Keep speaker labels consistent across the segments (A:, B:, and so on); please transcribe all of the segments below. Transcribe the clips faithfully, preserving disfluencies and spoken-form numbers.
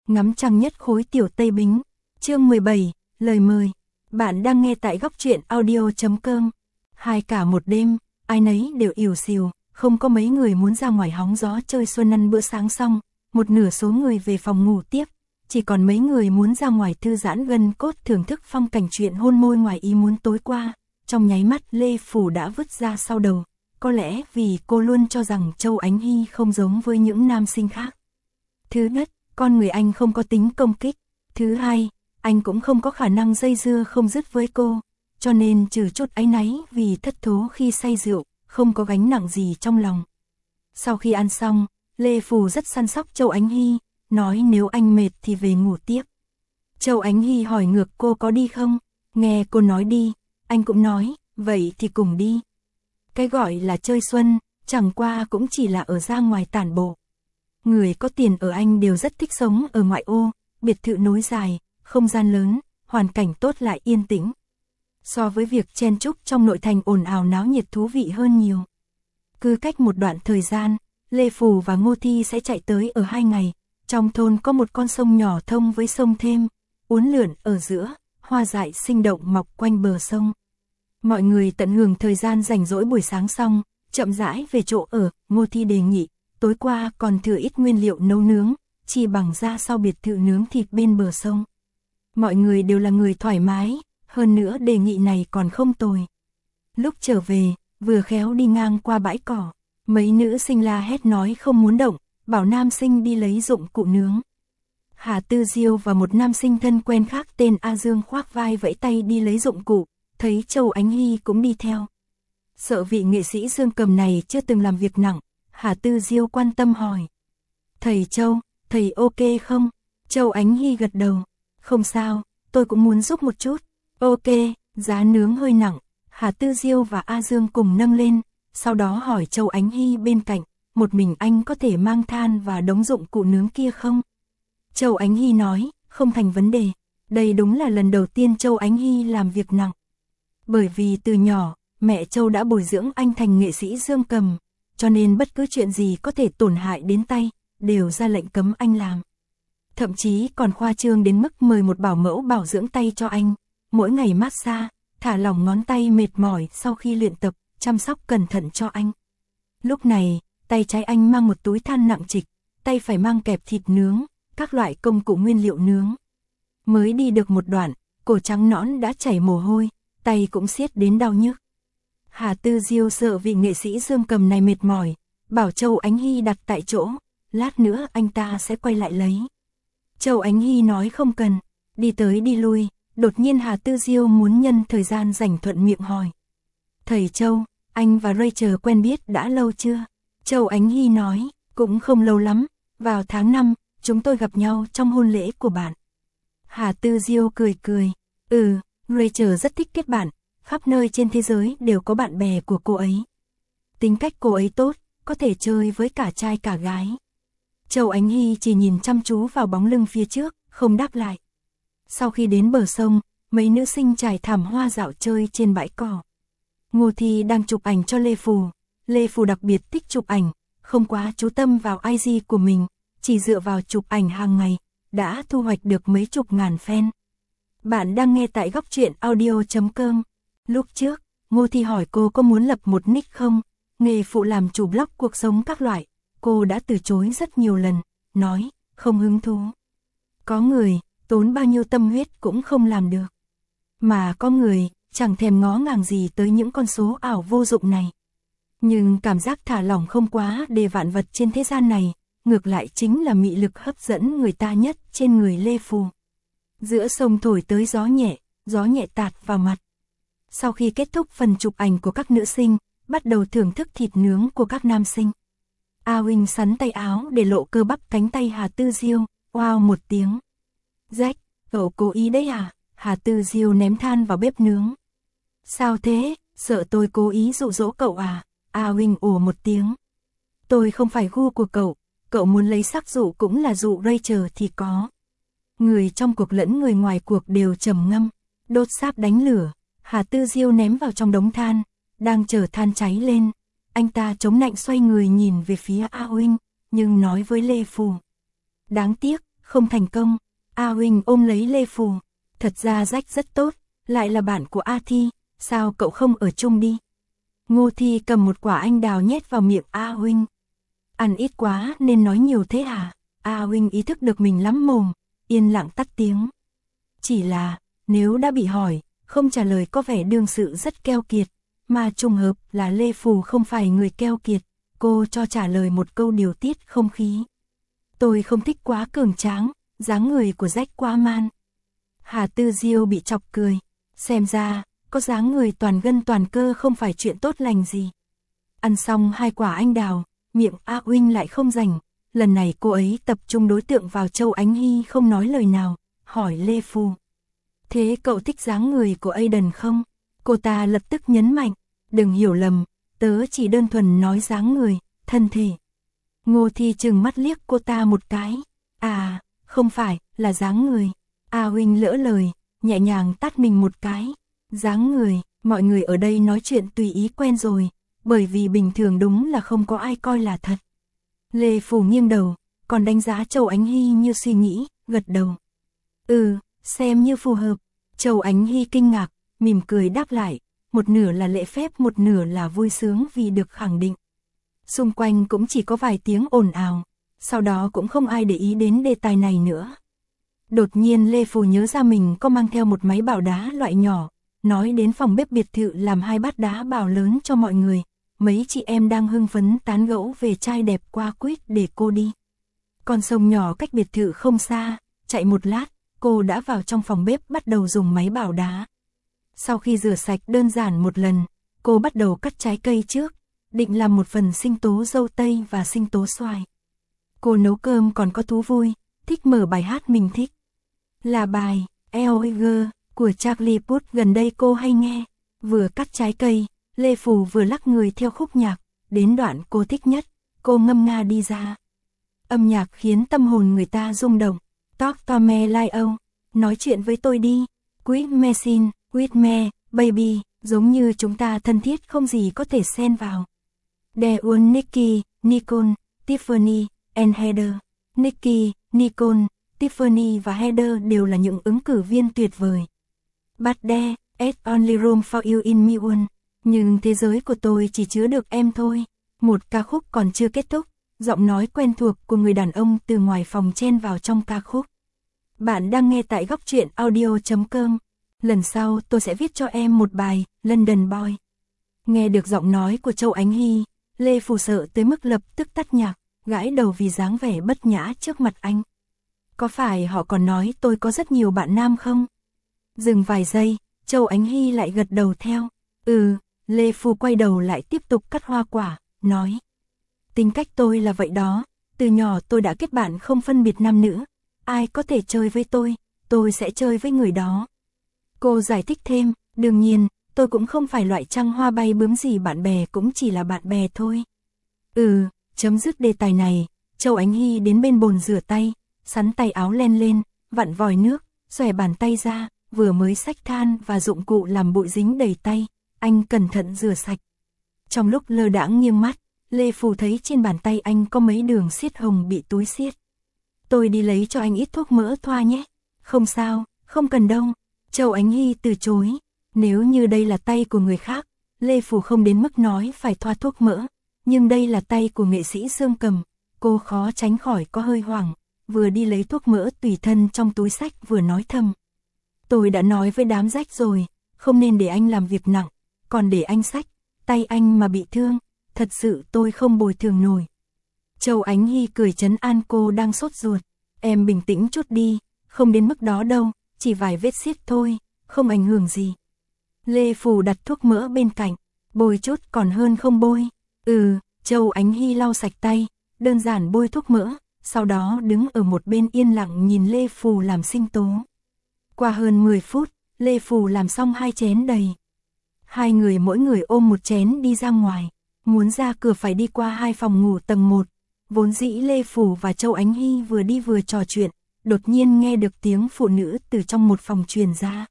A: Ngắm trăng nhất khối tiểu Tây Bính. Chương mười bảy, lời mời. Bạn đang nghe tại góc truyện audio chấm com. Hai cả một đêm, ai nấy đều ỉu xìu, không có mấy người muốn ra ngoài hóng gió chơi xuân ăn bữa sáng xong, một nửa số người về phòng ngủ tiếp, chỉ còn mấy người muốn ra ngoài thư giãn gân cốt thưởng thức phong cảnh chuyện hôn môi ngoài ý muốn tối qua. Trong nháy mắt Lê Phủ đã vứt ra sau đầu, có lẽ vì cô luôn cho rằng Châu Ánh Hy không giống với những nam sinh khác. Thứ nhất, con người anh không có tính công kích. Thứ hai, anh cũng không có khả năng dây dưa không dứt với cô, cho nên trừ chút áy náy vì thất thố khi say rượu, không có gánh nặng gì trong lòng. Sau khi ăn xong, Lê Phù rất săn sóc Châu Ánh Hy, nói nếu anh mệt thì về ngủ tiếp. Châu Ánh Hy hỏi ngược cô có đi không, nghe cô nói đi, anh cũng nói, vậy thì cùng đi. Cái gọi là chơi xuân, chẳng qua cũng chỉ là ở ra ngoài tản bộ. Người có tiền ở Anh đều rất thích sống ở ngoại ô, biệt thự nối dài, không gian lớn, hoàn cảnh tốt lại yên tĩnh. So với việc chen chúc trong nội thành ồn ào náo nhiệt thú vị hơn nhiều. Cứ cách một đoạn thời gian, Lê Phù và Ngô Thi sẽ chạy tới ở hai ngày. Trong thôn có một con sông nhỏ thông với sông Thêm, uốn lượn ở giữa, hoa dại sinh động mọc quanh bờ sông. Mọi người tận hưởng thời gian rảnh rỗi buổi sáng xong, chậm rãi về chỗ ở. Ngô Thi đề nghị, tối qua còn thừa ít nguyên liệu nấu nướng, chỉ bằng ra sau biệt thự nướng thịt bên bờ sông. Mọi người đều là người thoải mái, hơn nữa đề nghị này còn không tồi. Lúc trở về, vừa khéo đi ngang qua bãi cỏ, mấy nữ sinh la hét nói không muốn động, bảo nam sinh đi lấy dụng cụ nướng. Hà Tư Diêu và một nam sinh thân quen khác tên A Dương khoác vai vẫy tay đi lấy dụng cụ, thấy Châu Ánh Hy cũng đi theo. Sợ vị nghệ sĩ Dương Cầm này chưa từng làm việc nặng, Hà Tư Diêu quan tâm hỏi. Thầy Châu, thầy ok không? Châu Ánh Hy gật đầu. Không sao, tôi cũng muốn giúp một chút. Ok, giá nướng hơi nặng. Hà Tư Diêu và A Dương cùng nâng lên, sau đó hỏi Châu Ánh Hy bên cạnh, một mình anh có thể mang than và đống dụng cụ nướng kia không? Châu Ánh Hy nói, không thành vấn đề. Đây đúng là lần đầu tiên Châu Ánh Hy làm việc nặng. Bởi vì từ nhỏ, mẹ Châu đã bồi dưỡng anh thành nghệ sĩ Dương Cầm, cho nên bất cứ chuyện gì có thể tổn hại đến tay, đều ra lệnh cấm anh làm. Thậm chí còn khoa trương đến mức mời một bảo mẫu bảo dưỡng tay cho anh, mỗi ngày massage, thả lỏng ngón tay mệt mỏi sau khi luyện tập, chăm sóc cẩn thận cho anh. Lúc này, tay trái anh mang một túi than nặng trịch, tay phải mang kẹp thịt nướng, các loại công cụ nguyên liệu nướng. Mới đi được một đoạn, cổ trắng nõn đã chảy mồ hôi, tay cũng siết đến đau nhức. Hà Tư Diêu sợ vị nghệ sĩ Dương Cầm này mệt mỏi, bảo Châu Ánh Hy đặt tại chỗ, lát nữa anh ta sẽ quay lại lấy. Châu Ánh Hy nói không cần, đi tới đi lui, đột nhiên Hà Tư Diêu muốn nhân thời gian rảnh thuận miệng hỏi. Thầy Châu, anh và Rachel quen biết đã lâu chưa? Châu Ánh Hy nói, cũng không lâu lắm, vào tháng năm, chúng tôi gặp nhau trong hôn lễ của bạn. Hà Tư Diêu cười cười, ừ, Rachel rất thích kết bạn, khắp nơi trên thế giới đều có bạn bè của cô ấy. Tính cách cô ấy tốt, có thể chơi với cả trai cả gái. Châu Ánh Hy chỉ nhìn chăm chú vào bóng lưng phía trước, không đáp lại. Sau khi đến bờ sông, mấy nữ sinh trải thảm hoa dạo chơi trên bãi cỏ. Ngô Thi đang chụp ảnh cho Lê Phù. Lê Phù đặc biệt thích chụp ảnh, không quá chú tâm vào i giê của mình, chỉ dựa vào chụp ảnh hàng ngày, đã thu hoạch được mấy chục ngàn fan. Bạn đang nghe tại góc truyện audio chấm com. Lúc trước, Ngô Thi hỏi cô có muốn lập một nick không, nghề phụ làm chủ blog cuộc sống các loại. Cô đã từ chối rất nhiều lần, nói, không hứng thú. Có người, tốn bao nhiêu tâm huyết cũng không làm được. Mà có người, chẳng thèm ngó ngàng gì tới những con số ảo vô dụng này. Nhưng cảm giác thả lỏng không quá để vạn vật trên thế gian này, ngược lại chính là mị lực hấp dẫn người ta nhất trên người Lê Phù. Giữa sông thổi tới gió nhẹ, gió nhẹ tạt vào mặt. Sau khi kết thúc phần chụp ảnh của các nữ sinh, bắt đầu thưởng thức thịt nướng của các nam sinh. A Huynh sắn tay áo để lộ cơ bắp cánh tay Hà Tư Diêu, wow một tiếng. Rách, cậu cố ý đấy à? Hà Tư Diêu ném than vào bếp nướng. Sao thế, sợ tôi cố ý dụ dỗ cậu à? A Huynh ồ một tiếng. Tôi không phải gu của cậu, cậu muốn lấy sắc dụ cũng là dụ Rachel thì có. Người trong cuộc lẫn người ngoài cuộc đều trầm ngâm, đốt sáp đánh lửa, Hà Tư Diêu ném vào trong đống than, đang chờ than cháy lên. Anh ta chống nạnh xoay người nhìn về phía A Huynh, nhưng nói với Lê Phù. Đáng tiếc, không thành công. A Huynh ôm lấy Lê Phù. Thật ra Rách rất tốt, lại là bạn của A Thi, sao cậu không ở chung đi? Ngô Thi cầm một quả anh đào nhét vào miệng A Huynh. Ăn ít quá nên nói nhiều thế hả? A Huynh ý thức được mình lắm mồm, yên lặng tắt tiếng. Chỉ là, nếu đã bị hỏi, không trả lời có vẻ đương sự rất keo kiệt, mà trùng hợp là Lê Phù không phải người keo kiệt, cô cho trả lời một câu điều tiết không khí. Tôi không thích quá cường tráng, dáng người của Rách quá man. Hà Tư Diêu bị chọc cười, xem ra, có dáng người toàn gân toàn cơ không phải chuyện tốt lành gì. Ăn xong hai quả anh đào, miệng A Huynh lại không rảnh, lần này cô ấy tập trung đối tượng vào Châu Ánh Hy không nói lời nào, hỏi Lê Phù. Thế cậu thích dáng người của Aiden không? Cô ta lập tức nhấn mạnh, đừng hiểu lầm, tớ chỉ đơn thuần nói dáng người, thân thể. Ngô Thi trừng mắt liếc cô ta một cái, à, không phải, là dáng người. A Huynh lỡ lời, nhẹ nhàng tát mình một cái. Dáng người, mọi người ở đây nói chuyện tùy ý quen rồi, bởi vì bình thường đúng là không có ai coi là thật. Lê Phù nghiêng đầu, còn đánh giá Châu Ánh Hy như suy nghĩ, gật đầu. Ừ, xem như phù hợp. Châu Ánh Hy kinh ngạc, mỉm cười đáp lại, một nửa là lễ phép một nửa là vui sướng vì được khẳng định. Xung quanh cũng chỉ có vài tiếng ồn ào, sau đó cũng không ai để ý đến đề tài này nữa. Đột nhiên Lê Phù nhớ ra mình có mang theo một máy bảo đá loại nhỏ, nói đến phòng bếp biệt thự làm hai bát đá bảo lớn cho mọi người. Mấy chị em đang hưng phấn tán gẫu về trai đẹp qua quýt để cô đi. Con sông nhỏ cách biệt thự không xa, chạy một lát, cô đã vào trong phòng bếp bắt đầu dùng máy bảo đá. Sau khi rửa sạch đơn giản một lần, cô bắt đầu cắt trái cây trước, định làm một phần sinh tố dâu tây và sinh tố xoài. Cô nấu cơm còn có thú vui, thích mở bài hát mình thích. Là bài Eoiger của Charlie Puth gần đây cô hay nghe. Vừa cắt trái cây, Lê Phù vừa lắc người theo khúc nhạc, đến đoạn cô thích nhất, cô ngâm nga đi ra. Âm nhạc khiến tâm hồn người ta rung động. Talk to me like oh, nói chuyện với tôi đi. With me sin, with me, baby, giống như chúng ta thân thiết không gì có thể xen vào. Deun Nicky, Nicole, Tiffany, and Heather. Nicky, Nicole, Tiffany và Heather đều là những ứng cử viên tuyệt vời. But there, it's only room for you in me one. Nhưng thế giới của tôi chỉ chứa được em thôi. Một ca khúc còn chưa kết thúc, giọng nói quen thuộc của người đàn ông từ ngoài phòng chen vào trong ca khúc. Bạn đang nghe tại góc truyện audio chấm com. Lần sau tôi sẽ viết cho em một bài, London Boy. Nghe được giọng nói của Châu Ánh Hy, Lê Phù sợ tới mức lập tức tắt nhạc, gãi đầu vì dáng vẻ bất nhã trước mặt anh. Có phải họ còn nói tôi có rất nhiều bạn nam không? Dừng vài giây, Châu Ánh Hy lại gật đầu theo. Ừ, Lê Phù quay đầu lại tiếp tục cắt hoa quả, nói. Tính cách tôi là vậy đó, từ nhỏ tôi đã kết bạn không phân biệt nam nữ. Ai có thể chơi với tôi, tôi sẽ chơi với người đó. Cô giải thích thêm, đương nhiên, tôi cũng không phải loại trăng hoa bay bướm gì, bạn bè cũng chỉ là bạn bè thôi. Ừ, chấm dứt đề tài này, Châu Ánh Hy đến bên bồn rửa tay, sắn tay áo len lên, vặn vòi nước, xòe bàn tay ra, vừa mới xách than và dụng cụ làm bụi dính đầy tay, anh cẩn thận rửa sạch. Trong lúc lơ đãng nghiêng mắt, Lê Phù thấy trên bàn tay anh có mấy đường xiết hồng bị túi xiết. Tôi đi lấy cho anh ít thuốc mỡ thoa nhé. Không sao, không cần đâu. Châu Ánh Hy từ chối. Nếu như đây là tay của người khác, Lê Phù không đến mức nói phải thoa thuốc mỡ. Nhưng đây là tay của nghệ sĩ Dương Cầm, cô khó tránh khỏi có hơi hoảng. Vừa đi lấy thuốc mỡ tùy thân trong túi xách vừa nói thầm. Tôi đã nói với đám Rách rồi, không nên để anh làm việc nặng, còn để anh xách, tay anh mà bị thương, thật sự tôi không bồi thường nổi. Châu Ánh Hy cười trấn an cô đang sốt ruột, em bình tĩnh chút đi, không đến mức đó đâu, chỉ vài vết xiết thôi, không ảnh hưởng gì. Lê Phù đặt thuốc mỡ bên cạnh, bôi chút còn hơn không bôi. Ừ, Châu Ánh Hy lau sạch tay, đơn giản bôi thuốc mỡ, sau đó đứng ở một bên yên lặng nhìn Lê Phù làm sinh tố. Qua hơn mười phút, Lê Phù làm xong hai chén đầy. Hai người mỗi người ôm một chén đi ra ngoài, muốn ra cửa phải đi qua hai phòng ngủ tầng một. Vốn dĩ Lê Phù và Châu Ánh Hy vừa đi vừa trò chuyện, đột nhiên nghe được tiếng phụ nữ từ trong một phòng truyền ra.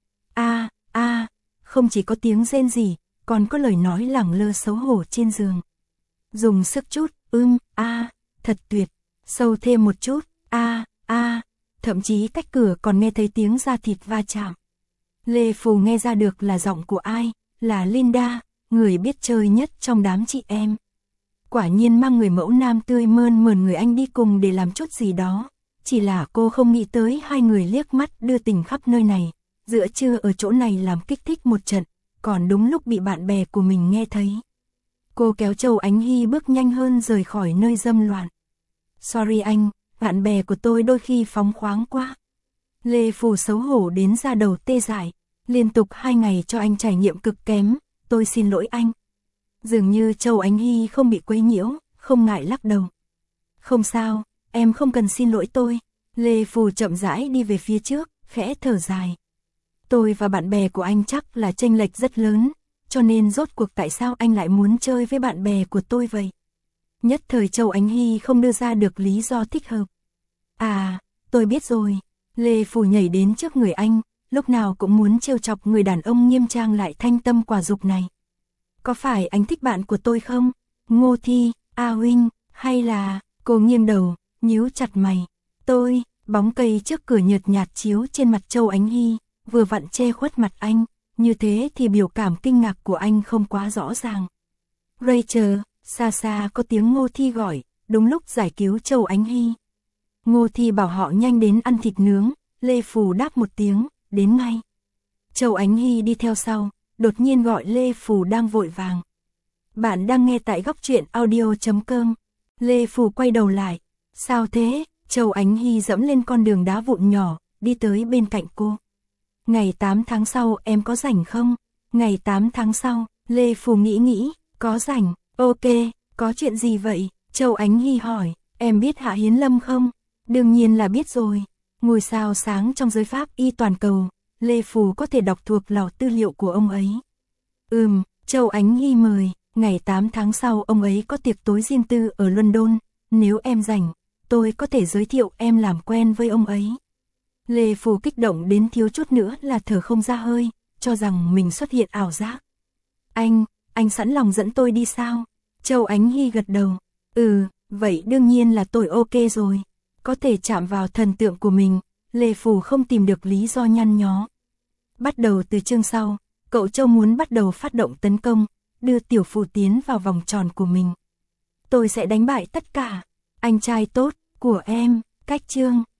A: A, a, không chỉ có tiếng rên rỉ, còn có lời nói lẳng lơ xấu hổ trên giường. Dùng sức chút, ưm, a, thật tuyệt, sâu thêm một chút, a, a, thậm chí cách cửa còn nghe thấy tiếng da thịt va chạm. Lê Phù nghe ra được là giọng của ai, là Linda, người biết chơi nhất trong đám chị em. Quả nhiên mang người mẫu nam tươi mơn mởn người anh đi cùng để làm chút gì đó. Chỉ là cô không nghĩ tới hai người liếc mắt đưa tình khắp nơi này, giữa trưa ở chỗ này làm kích thích một trận, còn đúng lúc bị bạn bè của mình nghe thấy. Cô kéo Châu Ánh Hy bước nhanh hơn rời khỏi nơi dâm loạn. Sorry anh, bạn bè của tôi đôi khi phóng khoáng quá. Lê Phù xấu hổ đến da đầu tê dại, liên tục hai ngày cho anh trải nghiệm cực kém, tôi xin lỗi anh. Dường như Châu Ánh Hy không bị quấy nhiễu, không ngại lắc đầu. Không sao, em không cần xin lỗi tôi. Lê Phù chậm rãi đi về phía trước, khẽ thở dài. Tôi và bạn bè của anh chắc là chênh lệch rất lớn, cho nên rốt cuộc tại sao anh lại muốn chơi với bạn bè của tôi vậy? Nhất thời Châu Ánh Hy không đưa ra được lý do thích hợp. À, tôi biết rồi. Lê Phù nhảy đến trước người anh, lúc nào cũng muốn trêu chọc người đàn ông nghiêm trang lại thanh tâm quả dục này. Có phải anh thích bạn của tôi không? Ngô Thi, A Huynh, hay là... Cô nghiêng đầu, nhíu chặt mày. Tôi, bóng cây trước cửa nhợt nhạt chiếu trên mặt Châu Ánh Hy, vừa vặn che khuất mặt anh, như thế thì biểu cảm kinh ngạc của anh không quá rõ ràng. Rachel, xa xa có tiếng Ngô Thi gọi, đúng lúc giải cứu Châu Ánh Hy. Ngô Thi bảo họ nhanh đến ăn thịt nướng, Lê Phù đáp một tiếng, đến ngay. Châu Ánh Hy đi theo sau, đột nhiên gọi Lê Phù đang vội vàng. Bạn đang nghe tại góc truyện audio chấm com. Lê Phù quay đầu lại. Sao thế? Châu Ánh Hy dẫm lên con đường đá vụn nhỏ, đi tới bên cạnh cô. Ngày tám tháng sau em có rảnh không? Ngày tám tháng sau, Lê Phù nghĩ nghĩ, có rảnh, ok, có chuyện gì vậy? Châu Ánh Hy hỏi, em biết Hạ Hiến Lâm không? Đương nhiên là biết rồi. Ngôi sao sáng trong giới pháp y toàn cầu, Lê Phù có thể đọc thuộc lò tư liệu của ông ấy. Ừm, Châu Ánh Hy mời, ngày tám tháng sau ông ấy có tiệc tối riêng tư ở London, nếu em rảnh, tôi có thể giới thiệu em làm quen với ông ấy. Lê Phù kích động đến thiếu chút nữa là thở không ra hơi, cho rằng mình xuất hiện ảo giác. Anh, anh sẵn lòng dẫn tôi đi sao? Châu Ánh Hy gật đầu. Ừ, vậy đương nhiên là tôi ok rồi. Có thể chạm vào thần tượng của mình, Lê Phù không tìm được lý do nhăn nhó. Bắt đầu từ chương sau, cậu Châu muốn bắt đầu phát động tấn công, đưa Tiểu Phù tiến vào vòng tròn của mình. Tôi sẽ đánh bại tất cả, anh trai tốt, của em, cách chương.